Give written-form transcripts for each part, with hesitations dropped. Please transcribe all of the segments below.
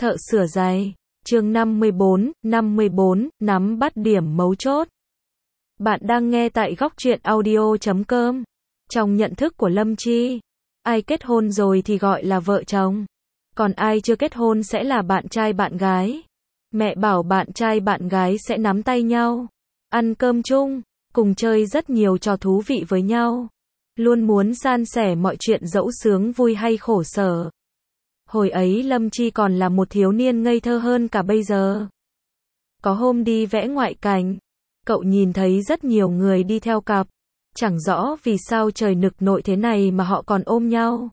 Thợ sửa giày. Chương 54, nắm bắt điểm mấu chốt. Bạn đang nghe tại góc truyện audio.com. Trong nhận thức của Lâm Chi, ai kết hôn rồi thì gọi là vợ chồng. Còn ai chưa kết hôn sẽ là bạn trai bạn gái. Mẹ bảo bạn trai bạn gái sẽ nắm tay nhau, ăn cơm chung, cùng chơi rất nhiều trò thú vị với nhau. Luôn muốn san sẻ mọi chuyện dẫu sướng vui hay khổ sở. Hồi ấy Lâm Chi còn là một thiếu niên ngây thơ hơn cả bây giờ. Có hôm đi vẽ ngoại cảnh, cậu nhìn thấy rất nhiều người đi theo cặp. Chẳng rõ vì sao trời nực nội thế này mà họ còn ôm nhau.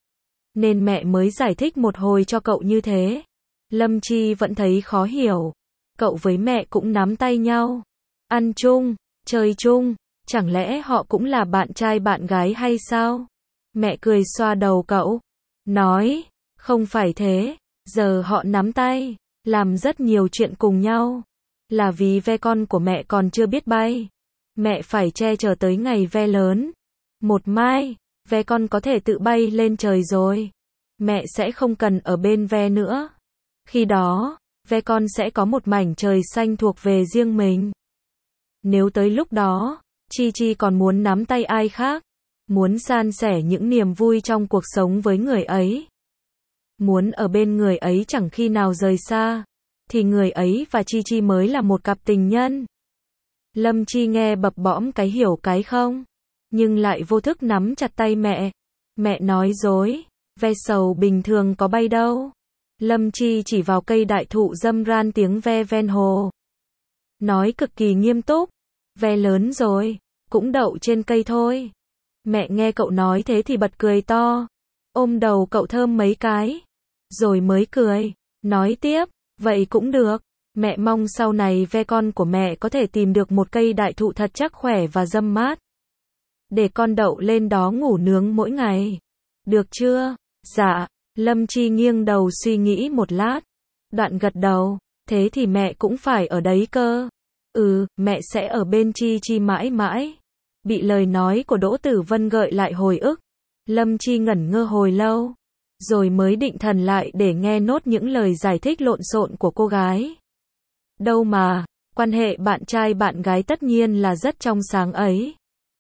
Nên mẹ mới giải thích một hồi cho cậu như thế. Lâm Chi vẫn thấy khó hiểu. Cậu với mẹ cũng nắm tay nhau, ăn chung, chơi chung, chẳng lẽ họ cũng là bạn trai bạn gái hay sao? Mẹ cười xoa đầu cậu, nói, không phải thế, giờ họ nắm tay, làm rất nhiều chuyện cùng nhau. Là vì ve con của mẹ còn chưa biết bay. Mẹ phải che chở tới ngày ve lớn. Một mai, ve con có thể tự bay lên trời rồi. Mẹ sẽ không cần ở bên ve nữa. Khi đó, ve con sẽ có một mảnh trời xanh thuộc về riêng mình. Nếu tới lúc đó, Chi Chi còn muốn nắm tay ai khác, muốn san sẻ những niềm vui trong cuộc sống với người ấy, muốn ở bên người ấy chẳng khi nào rời xa, thì người ấy và Chi Chi mới là một cặp tình nhân. Lâm Chi nghe bập bõm cái hiểu cái không, nhưng lại vô thức nắm chặt tay mẹ. Mẹ nói dối, ve sầu bình thường có bay đâu. Lâm Chi chỉ vào cây đại thụ râm ran tiếng ve ven hồ. Nói cực kỳ nghiêm túc, ve lớn rồi, cũng đậu trên cây thôi. Mẹ nghe cậu nói thế thì bật cười to, ôm đầu cậu thơm mấy cái, rồi mới cười, nói tiếp, vậy cũng được. Mẹ mong sau này ve con của mẹ có thể tìm được một cây đại thụ thật chắc khỏe và râm mát, để con đậu lên đó ngủ nướng mỗi ngày. Được chưa? Dạ. Lâm Chi nghiêng đầu suy nghĩ một lát, đoạn gật đầu, thế thì mẹ cũng phải ở đấy cơ. Mẹ sẽ ở bên Chi Chi mãi mãi. Bị lời nói của Đỗ Tử Vân gợi lại hồi ức, Lâm Chi ngẩn ngơ hồi lâu, rồi mới định thần lại để nghe nốt những lời giải thích lộn xộn của cô gái. Đâu mà, quan hệ bạn trai bạn gái tất nhiên là rất trong sáng ấy.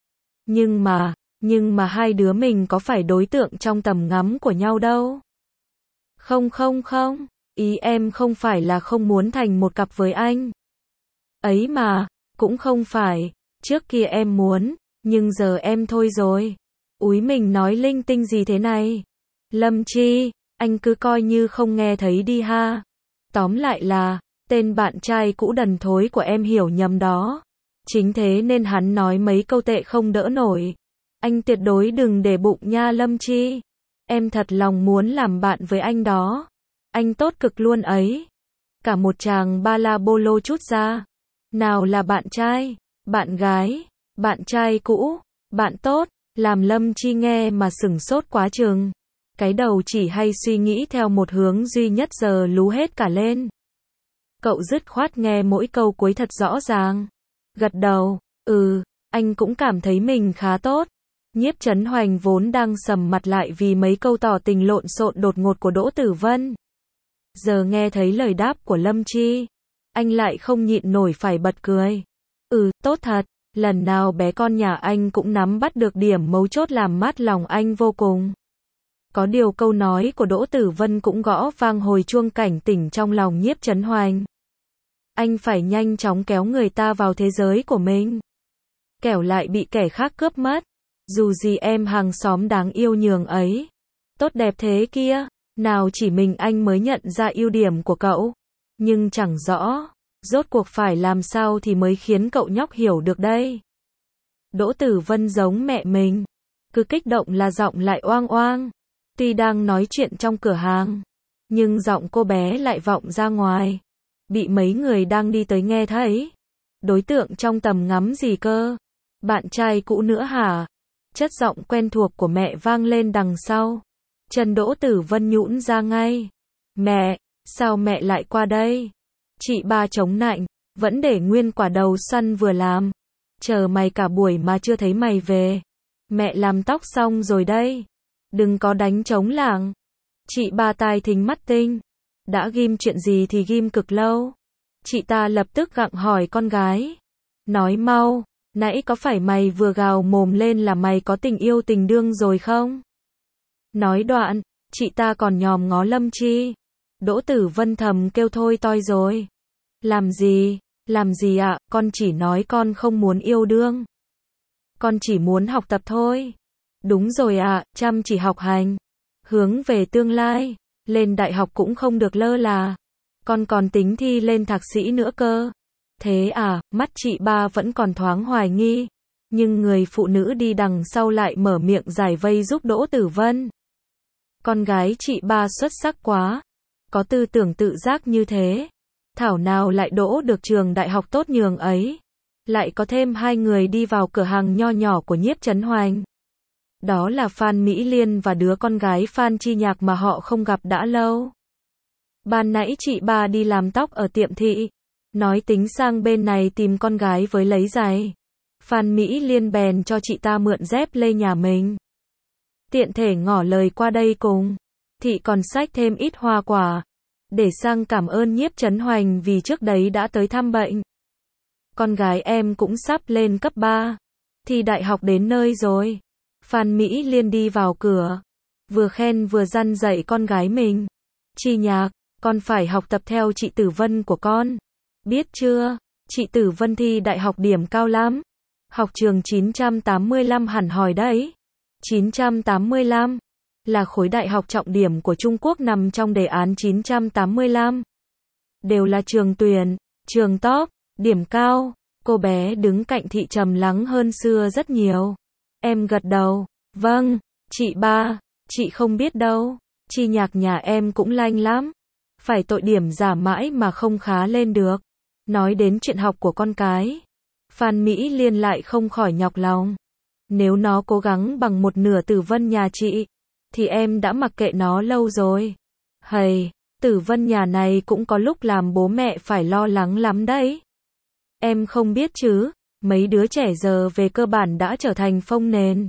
Nhưng mà hai đứa mình có phải đối tượng trong tầm ngắm của nhau đâu. Không, ý em không phải là không muốn thành một cặp với anh. Ấy mà, cũng không phải, trước kia em muốn, nhưng giờ em thôi rồi. Úi mình nói linh tinh gì thế này? Lâm Chi, anh cứ coi như không nghe thấy đi ha. Tóm lại là, tên bạn trai cũ đần thối của em hiểu nhầm đó. Chính thế nên hắn nói mấy câu tệ không đỡ nổi. Anh tuyệt đối đừng để bụng nha Lâm Chi. Em thật lòng muốn làm bạn với anh đó. Anh tốt cực luôn ấy. Cả một tràng ba la bô lô chút ra. Nào là bạn trai, bạn gái, bạn trai cũ, bạn tốt, làm Lâm Chi nghe mà sửng sốt quá chừng. Cái đầu chỉ hay suy nghĩ theo một hướng duy nhất giờ lú hết cả lên. Cậu dứt khoát nghe mỗi câu cuối thật rõ ràng. Gật đầu, anh cũng cảm thấy mình khá tốt. Nhiếp Chấn Hoành vốn đang sầm mặt lại vì mấy câu tỏ tình lộn xộn đột ngột của Đỗ Tử Vân. Giờ nghe thấy lời đáp của Lâm Chi, anh lại không nhịn nổi phải bật cười. Tốt thật, lần nào bé con nhà anh cũng nắm bắt được điểm mấu chốt làm mát lòng anh vô cùng. Có điều câu nói của Đỗ Tử Vân cũng gõ vang hồi chuông cảnh tỉnh trong lòng Nhiếp Chấn Hoành. Anh phải nhanh chóng kéo người ta vào thế giới của mình, kẻo lại bị kẻ khác cướp mất. Dù gì em hàng xóm đáng yêu nhường ấy, tốt đẹp thế kia, nào chỉ mình anh mới nhận ra ưu điểm của cậu. Nhưng chẳng rõ, rốt cuộc phải làm sao thì mới khiến cậu nhóc hiểu được đây. Đỗ Tử Vân giống mẹ mình, cứ kích động là giọng lại oang oang. Tuy đang nói chuyện trong cửa hàng, nhưng giọng cô bé lại vọng ra ngoài, bị mấy người đang đi tới nghe thấy. Đối tượng trong tầm ngắm gì cơ? Bạn trai cũ nữa hả? Chất giọng quen thuộc của mẹ vang lên đằng sau. Chân Đỗ Tử Vân nhũn ra ngay. Mẹ, sao mẹ lại qua đây? Chị ba chống nạnh, vẫn để nguyên quả đầu xoăn vừa làm. Chờ mày cả buổi mà chưa thấy mày về. Mẹ làm tóc xong rồi đây. Đừng có đánh trống lảng. Chị ba tai thính mắt tinh. Đã ghim chuyện gì thì ghim cực lâu. Chị ta lập tức gặng hỏi con gái. Nói mau, nãy có phải mày vừa gào mồm lên là mày có tình yêu tình đương rồi không? Nói đoạn, chị ta còn nhòm ngó Lâm Chi. Đỗ Tử Vân thầm kêu thôi toi rồi. Làm gì ạ, con chỉ nói con không muốn yêu đương. Con chỉ muốn học tập thôi. Đúng rồi ạ, chăm chỉ học hành. Hướng về tương lai, lên đại học cũng không được lơ là. Con còn tính thi lên thạc sĩ nữa cơ. Thế à, mắt chị ba vẫn còn thoáng hoài nghi. Nhưng người phụ nữ đi đằng sau lại mở miệng giải vây giúp Đỗ Tử Vân. Con gái chị ba xuất sắc quá. Có tư tưởng tự giác như thế. Thảo nào lại đỗ được trường đại học tốt nhường ấy. Lại có thêm hai người đi vào cửa hàng nho nhỏ của Nhiếp Chấn Hoành. Đó là Phan Mỹ Liên và đứa con gái Phan Chi Nhạc mà họ không gặp đã lâu. Ban nãy chị ba đi làm tóc ở tiệm thị. Nói tính sang bên này tìm con gái với lấy giày. Phan Mỹ Liên bèn cho chị ta mượn dép lê nhà mình. Tiện thể ngỏ lời qua đây cùng. Thị còn xách thêm ít hoa quả. Để sang cảm ơn Nhiếp Chấn Hoành vì trước đấy đã tới thăm bệnh. Con gái em cũng sắp lên cấp 3. Thì đại học đến nơi rồi. Phan Mỹ Liên đi vào cửa. Vừa khen vừa răn dạy con gái mình. Chi Nhạc, con phải học tập theo chị Tử Vân của con. Biết chưa, chị Tử Vân thi đại học điểm cao lắm. Học trường 985 hẳn hỏi đấy. 985 là khối đại học trọng điểm của Trung Quốc nằm trong đề án 985. Đều là trường tuyển, trường top, điểm cao. Cô bé đứng cạnh thị trầm lắng hơn xưa rất nhiều. Em gật đầu. Vâng, chị ba, chị không biết đâu. Chi Nhạc nhà em cũng lanh lắm. Phải tội điểm giả mãi mà không khá lên được. Nói đến chuyện học của con cái. Phan Mỹ Liên lại không khỏi nhọc lòng. Nếu nó cố gắng bằng một nửa Tử Vân nhà chị, thì em đã mặc kệ nó lâu rồi. Hầy, Tử Vân nhà này cũng có lúc làm bố mẹ phải lo lắng lắm đấy. Em không biết chứ, mấy đứa trẻ giờ về cơ bản đã trở thành phông nền.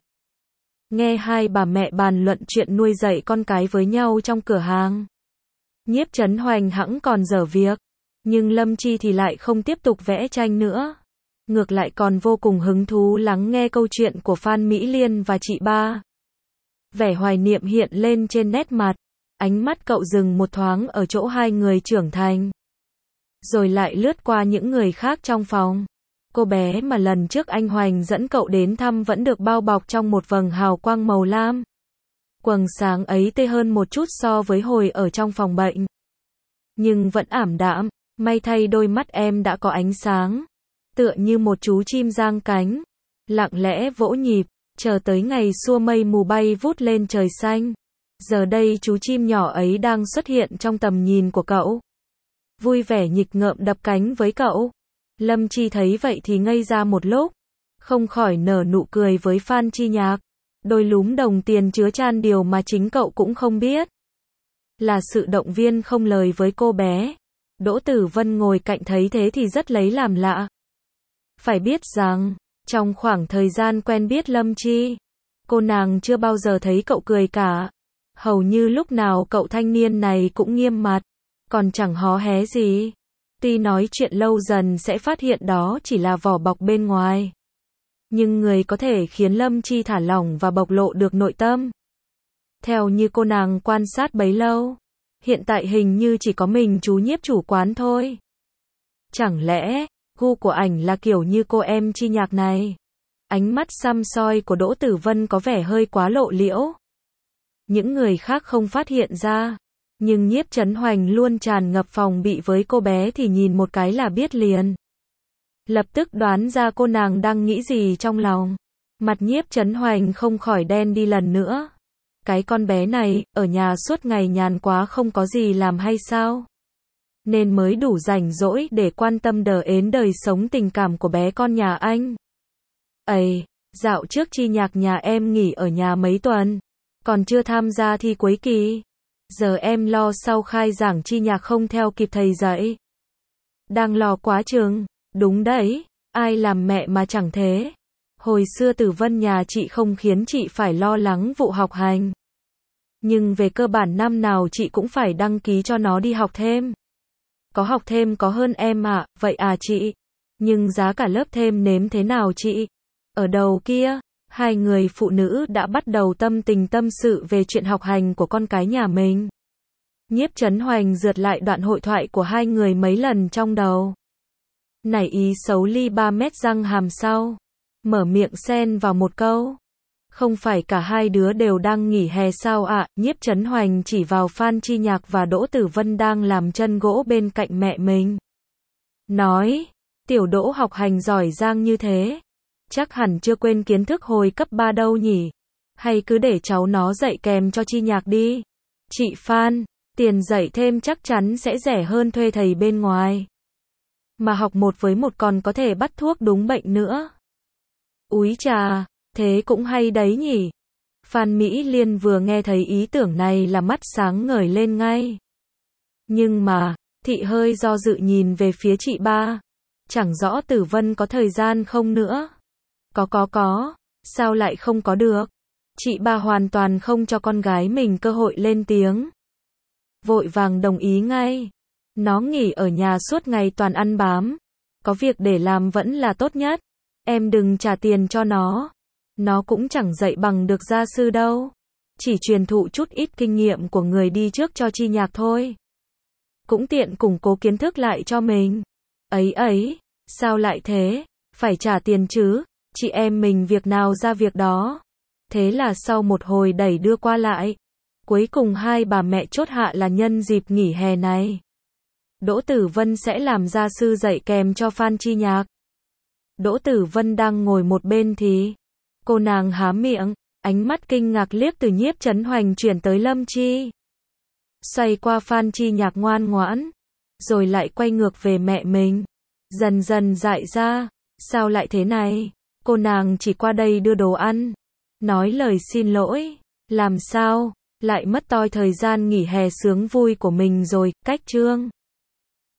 Nghe hai bà mẹ bàn luận chuyện nuôi dạy con cái với nhau trong cửa hàng. Nhiếp Chấn Hoành hẵng còn dở việc, nhưng Lâm Chi thì lại không tiếp tục vẽ tranh nữa. Ngược lại còn vô cùng hứng thú lắng nghe câu chuyện của Phan Mỹ Liên và chị ba. Vẻ hoài niệm hiện lên trên nét mặt, ánh mắt cậu dừng một thoáng ở chỗ hai người trưởng thành. Rồi lại lướt qua những người khác trong phòng. Cô bé mà lần trước anh Hoành dẫn cậu đến thăm vẫn được bao bọc trong một vầng hào quang màu lam. Quầng sáng ấy tê hơn một chút so với hồi ở trong phòng bệnh. Nhưng vẫn ảm đạm, may thay đôi mắt em đã có ánh sáng. Tựa như một chú chim giang cánh, lặng lẽ vỗ nhịp, chờ tới ngày xua mây mù bay vút lên trời xanh. Giờ đây chú chim nhỏ ấy đang xuất hiện trong tầm nhìn của cậu. Vui vẻ nghịch ngợm đập cánh với cậu. Lâm Chi thấy vậy thì ngây ra một lúc. Không khỏi nở nụ cười với Phan Chi Nhạc. Đôi lúm đồng tiền chứa chan điều mà chính cậu cũng không biết. Là sự động viên không lời với cô bé. Đỗ Tử Vân ngồi cạnh thấy thế thì rất lấy làm lạ. Phải biết rằng, trong khoảng thời gian quen biết Lâm Chi, cô nàng chưa bao giờ thấy cậu cười cả. Hầu như lúc nào cậu thanh niên này cũng nghiêm mặt, còn chẳng hó hé gì. Tuy nói chuyện lâu dần sẽ phát hiện đó chỉ là vỏ bọc bên ngoài. Nhưng người có thể khiến Lâm Chi thả lỏng và bộc lộ được nội tâm. Theo như cô nàng quan sát bấy lâu, hiện tại hình như chỉ có mình chú Nhiếp chủ quán thôi. Chẳng lẽ, gu của ảnh là kiểu như cô em Chi Nhạc này? Ánh mắt săm soi của Đỗ Tử Vân có vẻ hơi quá lộ liễu. Những người khác không phát hiện ra. Nhưng Nhiếp Chấn Hoành luôn tràn ngập phòng bị với cô bé thì nhìn một cái là biết liền. Lập tức đoán ra cô nàng đang nghĩ gì trong lòng. Mặt Nhiếp Chấn Hoành không khỏi đen đi lần nữa. Cái con bé này, ở nhà suốt ngày nhàn quá không có gì làm hay sao? Nên mới đủ rảnh rỗi để quan tâm đến đời sống tình cảm của bé con nhà anh. Ây, dạo trước Chi Nhạc nhà em nghỉ ở nhà mấy tuần. Còn chưa tham gia thi cuối kỳ. Giờ em lo sau khai giảng Chi Nhạc không theo kịp thầy dạy. Đang lo quá chừng. Đúng đấy, ai làm mẹ mà chẳng thế. Hồi xưa Tử Vân nhà chị không khiến chị phải lo lắng vụ học hành. Nhưng về cơ bản năm nào chị cũng phải đăng ký cho nó đi học thêm. Có học thêm có hơn em ạ, vậy à chị? Nhưng giá cả lớp thêm nếm thế nào chị? Ở đầu kia, hai người phụ nữ đã bắt đầu tâm tình tâm sự về chuyện học hành của con cái nhà mình. Nhiếp Chấn Hoành rượt lại đoạn hội thoại của hai người mấy lần trong đầu. Nảy ý xấu ly 3 mét răng hàm sau. Mở miệng xen vào một câu. Không phải cả hai đứa đều đang nghỉ hè sao ạ? Nhiếp Chấn Hoành chỉ vào Phan Chi Nhạc và Đỗ Tử Vân đang làm chân gỗ bên cạnh mẹ mình. Nói, tiểu Đỗ học hành giỏi giang như thế. Chắc hẳn chưa quên kiến thức hồi cấp 3 đâu nhỉ? Hay cứ để cháu nó dạy kèm cho Chi Nhạc đi. Chị Phan, tiền dạy thêm chắc chắn sẽ rẻ hơn thuê thầy bên ngoài. Mà học 1 với 1 còn có thể bắt thuốc đúng bệnh nữa. Úi chà, thế cũng hay đấy nhỉ. Phan Mỹ Liên vừa nghe thấy ý tưởng này là mắt sáng ngời lên ngay. Nhưng mà, thị hơi do dự nhìn về phía chị ba. Chẳng rõ Tử Vân có thời gian không nữa. Có, sao lại không có được? Chị ba hoàn toàn không cho con gái mình cơ hội lên tiếng. Vội vàng đồng ý ngay. Nó nghỉ ở nhà suốt ngày toàn ăn bám. Có việc để làm vẫn là tốt nhất. Em đừng trả tiền cho nó. Nó cũng chẳng dạy bằng được gia sư đâu. Chỉ truyền thụ chút ít kinh nghiệm của người đi trước cho Chi Nhạc thôi. Cũng tiện củng cố kiến thức lại cho mình. Ấy, sao lại thế? Phải trả tiền chứ. Chị em mình việc nào ra việc đó. Thế là sau một hồi đẩy đưa qua lại, cuối cùng hai bà mẹ chốt hạ là nhân dịp nghỉ hè này, Đỗ Tử Vân sẽ làm gia sư dạy kèm cho Phan Chi Nhạc. Đỗ Tử Vân đang ngồi một bên thì cô nàng há miệng, ánh mắt kinh ngạc liếc từ Nhiếp Chấn Hoành chuyển tới Lâm Chi, xoay qua Phan Chi Nhạc ngoan ngoãn, rồi lại quay ngược về mẹ mình, dần dần dại ra, sao lại thế này? Cô nàng chỉ qua đây đưa đồ ăn, nói lời xin lỗi, làm sao lại mất toi thời gian nghỉ hè sướng vui của mình rồi. Cách chương